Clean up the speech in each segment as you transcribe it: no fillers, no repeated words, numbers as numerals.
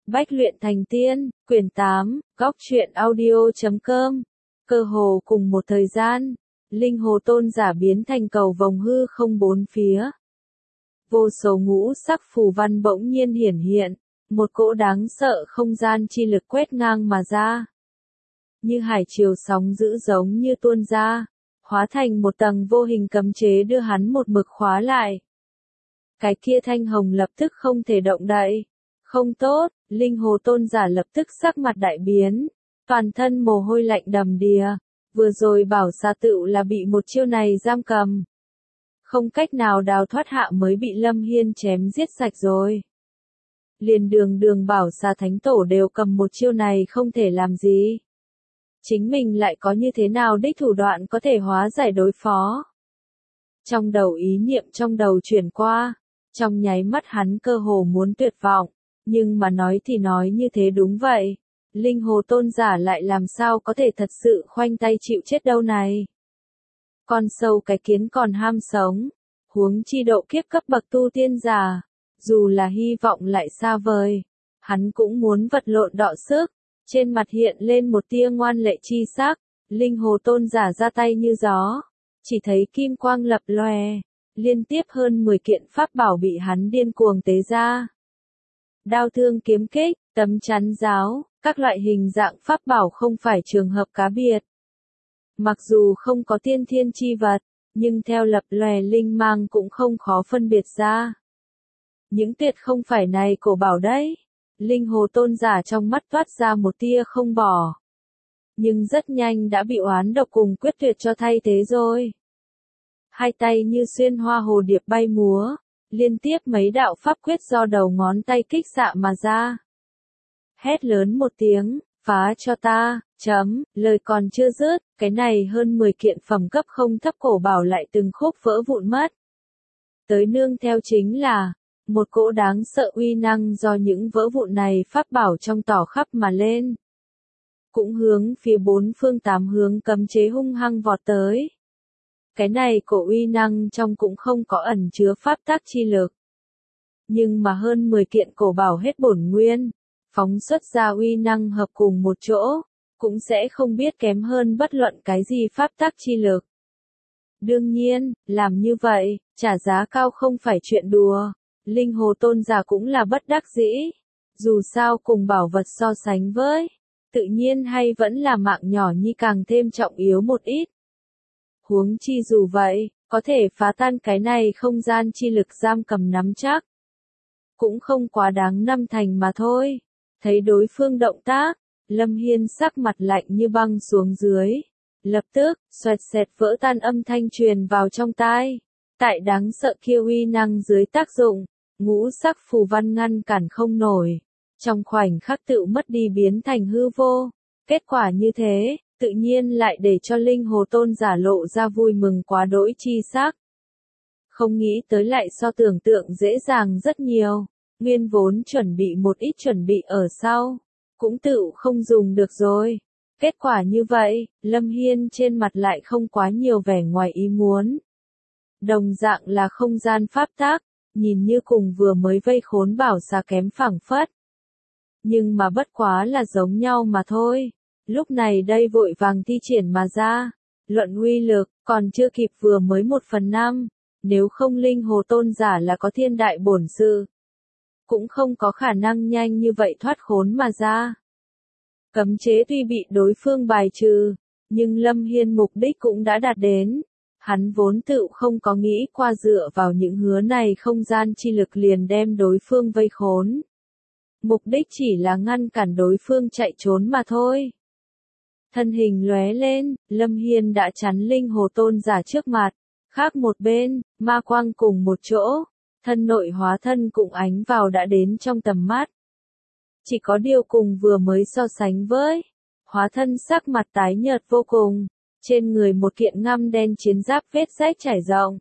Bách luyện thành tiên, quyển 8, góc truyện audio.com. Cơ hồ cùng một thời gian, linh hồ tôn giả biến thành cầu vồng hư không bốn phía. Vô số ngũ sắc phù văn bỗng nhiên hiển hiện, một cỗ đáng sợ không gian chi lực quét ngang mà ra. Như hải triều sóng dữ giống như tuôn ra, hóa thành một tầng vô hình cấm chế đưa hắn một mực khóa lại. Cái kia thanh hồng lập tức không thể động đậy. Không tốt, linh hồ tôn giả lập tức sắc mặt đại biến, toàn thân mồ hôi lạnh đầm đìa, vừa rồi bảo xà tựu là bị một chiêu này giam cầm. Không cách nào đào thoát hạ mới bị Lâm Hiên chém giết sạch rồi. Liền đường bảo xà thánh tổ đều cầm một chiêu này không thể làm gì. Chính mình lại có như thế nào đích thủ đoạn có thể hóa giải đối phó. Trong đầu ý niệm trong đầu chuyển qua, trong nháy mắt hắn cơ hồ muốn tuyệt vọng. Nhưng mà nói thì nói như thế đúng vậy. Linh hồ tôn giả lại làm sao có thể thật sự khoanh tay chịu chết đâu này. Con sâu cái kiến còn ham sống. Huống chi độ kiếp cấp bậc tu tiên giả. Dù là hy vọng lại xa vời. Hắn cũng muốn vật lộn đọ sức. Trên mặt hiện lên một tia ngoan lệ chi sắc. Linh hồ tôn giả ra tay như gió. Chỉ thấy kim quang lập lòe. Liên tiếp hơn 10 kiện pháp bảo bị hắn điên cuồng tế ra. Đao thương kiếm kích, tấm chắn giáo, các loại hình dạng pháp bảo không phải trường hợp cá biệt. Mặc dù không có tiên thiên chi vật, nhưng theo lập lòe linh mang cũng không khó phân biệt ra. Những tuyệt không phải này cổ bảo đấy. Linh hồ tôn giả trong mắt toát ra một tia không bỏ. Nhưng rất nhanh đã bị oán độc cùng quyết tuyệt cho thay thế rồi. Hai tay như xuyên hoa hồ điệp bay múa. Liên tiếp mấy đạo pháp quyết do đầu ngón tay kích xạ mà ra. Hét lớn một tiếng, phá cho ta, lời còn chưa dứt, cái này hơn 10 kiện phẩm cấp không thấp cổ bảo lại từng khúc vỡ vụn mất. Tới nương theo chính là, một cỗ đáng sợ uy năng do những vỡ vụn này pháp bảo trong tỏ khắp mà lên. Cũng hướng phía bốn phương tám hướng cấm chế hung hăng vọt tới. Cái này cổ uy năng trong cũng không có ẩn chứa pháp tác chi lực. Nhưng mà hơn 10 kiện cổ bảo hết bổn nguyên, phóng xuất ra uy năng hợp cùng một chỗ, cũng sẽ không biết kém hơn bất luận cái gì pháp tác chi lực. Đương nhiên, làm như vậy, trả giá cao không phải chuyện đùa, linh hồ tôn giả cũng là bất đắc dĩ. Dù sao cùng bảo vật so sánh với, tự nhiên hay vẫn là mạng nhỏ nhi càng thêm trọng yếu một ít. Huống chi dù vậy, có thể phá tan cái này không gian chi lực giam cầm nắm chắc. Cũng không quá đáng năm thành mà thôi. Thấy đối phương động tác, Lâm Hiên sắc mặt lạnh như băng xuống dưới. Lập tức, xoẹt xẹt vỡ tan âm thanh truyền vào trong tai. Tại đáng sợ kia uy năng dưới tác dụng, ngũ sắc phù văn ngăn cản không nổi. Trong khoảnh khắc tự mất đi biến thành hư vô. Kết quả như thế, tự nhiên lại để cho linh hồ tôn giả lộ ra vui mừng quá đỗi chi sắc. Không nghĩ tới lại so tưởng tượng dễ dàng rất nhiều, nguyên vốn chuẩn bị một ít chuẩn bị ở sau, cũng tự không dùng được rồi. Kết quả như vậy, Lâm Hiên trên mặt lại không quá nhiều vẻ ngoài ý muốn. Đồng dạng là không gian pháp tác, nhìn như cùng vừa mới vây khốn bảo xà kém phảng phất. Nhưng mà bất quá là giống nhau mà thôi. Lúc này đây vội vàng thi triển mà ra, luận uy lực, còn chưa kịp vừa mới 1/5, nếu không linh hồ tôn giả là có thiên đại bổn sự. Cũng không có khả năng nhanh như vậy thoát khốn mà ra. Cấm chế tuy bị đối phương bài trừ, nhưng Lâm Hiên mục đích cũng đã đạt đến. Hắn vốn tự không có nghĩ qua dựa vào những hứa này không gian chi lực liền đem đối phương vây khốn. Mục đích chỉ là ngăn cản đối phương chạy trốn mà thôi. Thân hình lóe lên, Lâm Hiên đã chắn linh hồ tôn giả trước mặt. Khác một bên, ma quang cùng một chỗ, thân nội hóa thân cũng ánh vào đã đến trong tầm mắt. Chỉ có điều cùng vừa mới so sánh với, hóa thân sắc mặt tái nhợt vô cùng, trên người một kiện ngăm đen chiến giáp vết rách trải rộng.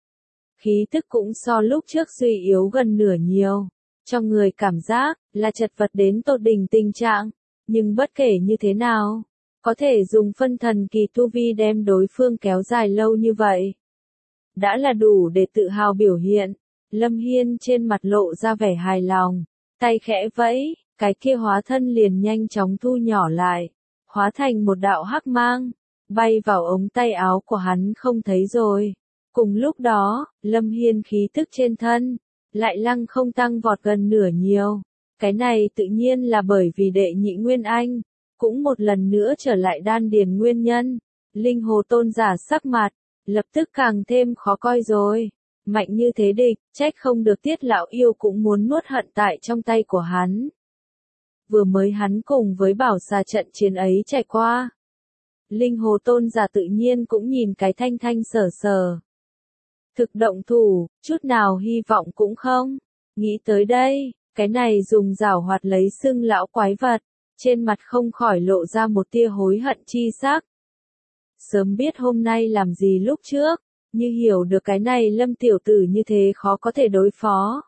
Khí tức cũng so lúc trước suy yếu gần nửa nhiều, cho người cảm giác là chật vật đến tột đỉnh tình trạng, nhưng bất kể như thế nào, có thể dùng phân thần kỳ tu vi đem đối phương kéo dài lâu như vậy. Đã là đủ để tự hào biểu hiện, Lâm Hiên trên mặt lộ ra vẻ hài lòng, tay khẽ vẫy, cái kia hóa thân liền nhanh chóng thu nhỏ lại, hóa thành một đạo hắc mang, bay vào ống tay áo của hắn không thấy rồi. Cùng lúc đó, Lâm Hiên khí tức trên thân, lại lăng không tăng vọt gần nửa nhiều. Cái này tự nhiên là bởi vì đệ nhị Nguyên Anh, cũng một lần nữa trở lại đan điền nguyên nhân. Linh hồ tôn giả sắc mặt, lập tức càng thêm khó coi rồi. Mạnh như thế địch, trách không được Tiết lão yêu cũng muốn nuốt hận tại trong tay của hắn. Vừa mới hắn cùng với bảo xà trận chiến ấy trải qua. Linh hồ tôn giả tự nhiên cũng nhìn cái thanh thanh sở sở. Thực động thủ, chút nào hy vọng cũng không. Nghĩ tới đây, cái này dùng giảo hoạt lấy xưng lão quái vật, trên mặt không khỏi lộ ra một tia hối hận chi sắc. Sớm biết hôm nay làm gì lúc trước, như hiểu được cái này Lâm tiểu tử như thế khó có thể đối phó.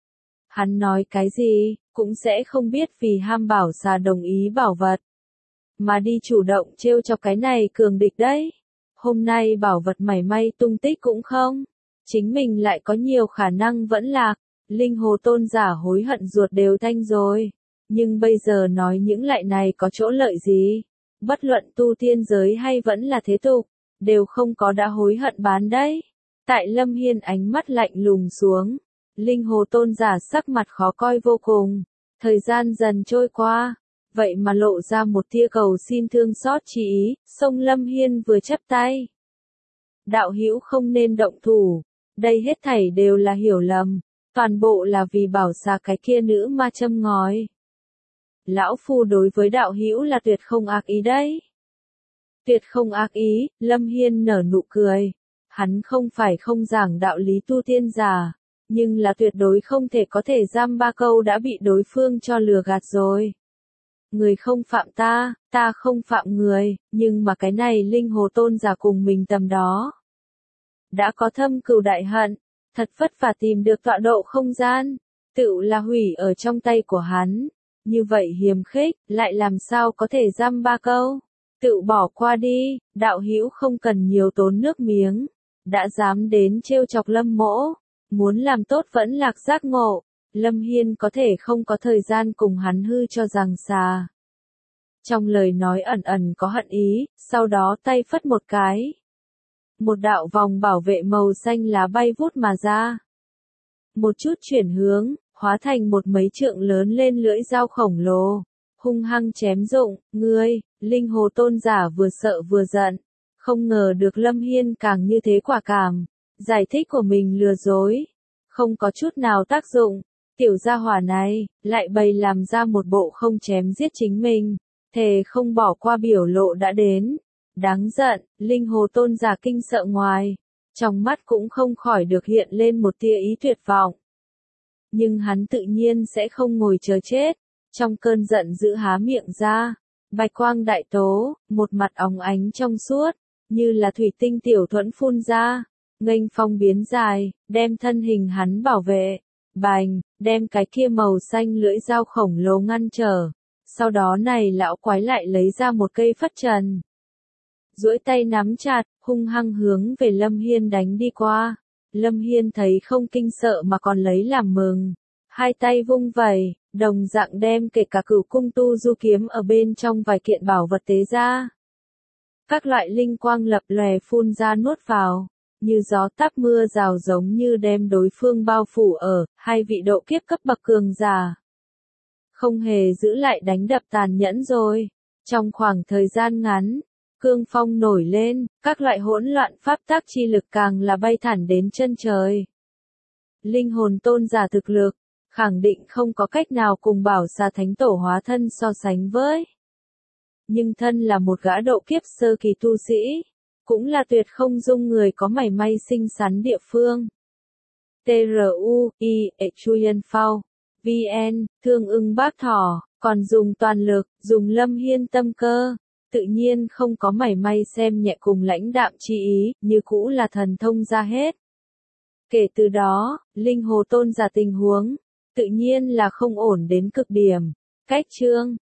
Hắn nói cái gì, cũng sẽ không biết vì ham bảo xà đồng ý bảo vật, mà đi chủ động trêu chọc cái này cường địch đấy. Hôm nay bảo vật mảy may tung tích cũng không, chính mình lại có nhiều khả năng vẫn lạc. Linh hồ tôn giả hối hận ruột đều thanh rồi, nhưng bây giờ nói những lại này có chỗ lợi gì? Bất luận tu tiên giới hay vẫn là thế tục, đều không có đã hối hận bán đấy. Tại Lâm Hiên ánh mắt lạnh lùng xuống, linh hồ tôn giả sắc mặt khó coi vô cùng. Thời gian dần trôi qua, vậy mà lộ ra một tia cầu xin thương xót chi ý, song Lâm Hiên vừa chắp tay. Đạo hữu không nên động thủ, đây hết thảy đều là hiểu lầm, toàn bộ là vì bảo xà cái kia nữ ma châm ngòi. Lão phu đối với đạo hữu là tuyệt không ác ý đấy. Tuyệt không ác ý, Lâm Hiên nở nụ cười. Hắn không phải không giảng đạo lý tu tiên giả, nhưng là tuyệt đối không thể có thể giam ba câu đã bị đối phương cho lừa gạt rồi. Người không phạm ta, ta không phạm người, nhưng mà cái này linh hồ tôn giả cùng mình tầm đó. Đã có thâm cừu đại hận, thật vất vả tìm được tọa độ không gian, tựu là hủy ở trong tay của hắn. Như vậy hiềm khích, lại làm sao có thể giam ba câu. Tự bỏ qua đi, đạo hữu không cần nhiều tốn nước miếng. Đã dám đến trêu chọc Lâm mỗ, muốn làm tốt vẫn lạc giác ngộ. Lâm Hiên có thể không có thời gian cùng hắn hư cho rằng xà. Trong lời nói ẩn ẩn có hận ý, sau đó tay phất một cái. Một đạo vòng bảo vệ màu xanh lá bay vút mà ra. Một chút chuyển hướng, hóa thành một mấy trượng lớn lên lưỡi dao khổng lồ, hung hăng chém rụng. Ngươi, linh hồ tôn giả vừa sợ vừa giận, không ngờ được Lâm Hiên càng như thế quả cảm, giải thích của mình lừa dối, không có chút nào tác dụng. Tiểu gia hỏa này, lại bày làm ra một bộ không chém giết chính mình, thề không bỏ qua biểu lộ đã đến. Đáng giận, linh hồ tôn giả kinh sợ ngoài, trong mắt cũng không khỏi được hiện lên một tia ý tuyệt vọng. Nhưng hắn tự nhiên sẽ không ngồi chờ chết, trong cơn giận dữ há miệng ra, bạch quang đại tố, một mặt óng ánh trong suốt, như là thủy tinh tiểu thuẫn phun ra, nghênh phong biến dài, đem thân hình hắn bảo vệ, bành, đem cái kia màu xanh lưỡi dao khổng lồ ngăn trở. Sau đó này lão quái lại lấy ra một cây phất trần, duỗi tay nắm chặt, hung hăng hướng về Lâm Hiên đánh đi qua. Lâm Hiên thấy không kinh sợ mà còn lấy làm mừng, hai tay vung vẩy, đồng dạng đem kể cả cửu cung tu du kiếm ở bên trong vài kiện bảo vật tế ra. Các loại linh quang lập lòe phun ra nuốt vào, như gió táp mưa rào giống như đem đối phương bao phủ ở, hai vị độ kiếp cấp bậc cường giả. Không hề giữ lại đánh đập tàn nhẫn rồi. Trong khoảng thời gian ngắn, cương phong nổi lên, các loại hỗn loạn pháp tắc chi lực càng là bay thẳng đến chân trời. Linh hồn tôn giả thực lực, khẳng định không có cách nào cùng bảo xà thánh tổ hóa thân so sánh với. Nhưng thân là một gã độ kiếp sơ kỳ tu sĩ, cũng là tuyệt không dung người có mảy may xinh xắn địa phương. TRUI Chuyen Phao VN, Thương ưng bác thỏ, còn dùng toàn lực, dùng Lâm Hiên tâm cơ, tự nhiên không có mảy may xem nhẹ cùng lãnh đạm chi ý, như cũ là thần thông ra hết. Kể từ đó, linh hồ tôn giả tình huống, tự nhiên là không ổn đến cực điểm. Cách chương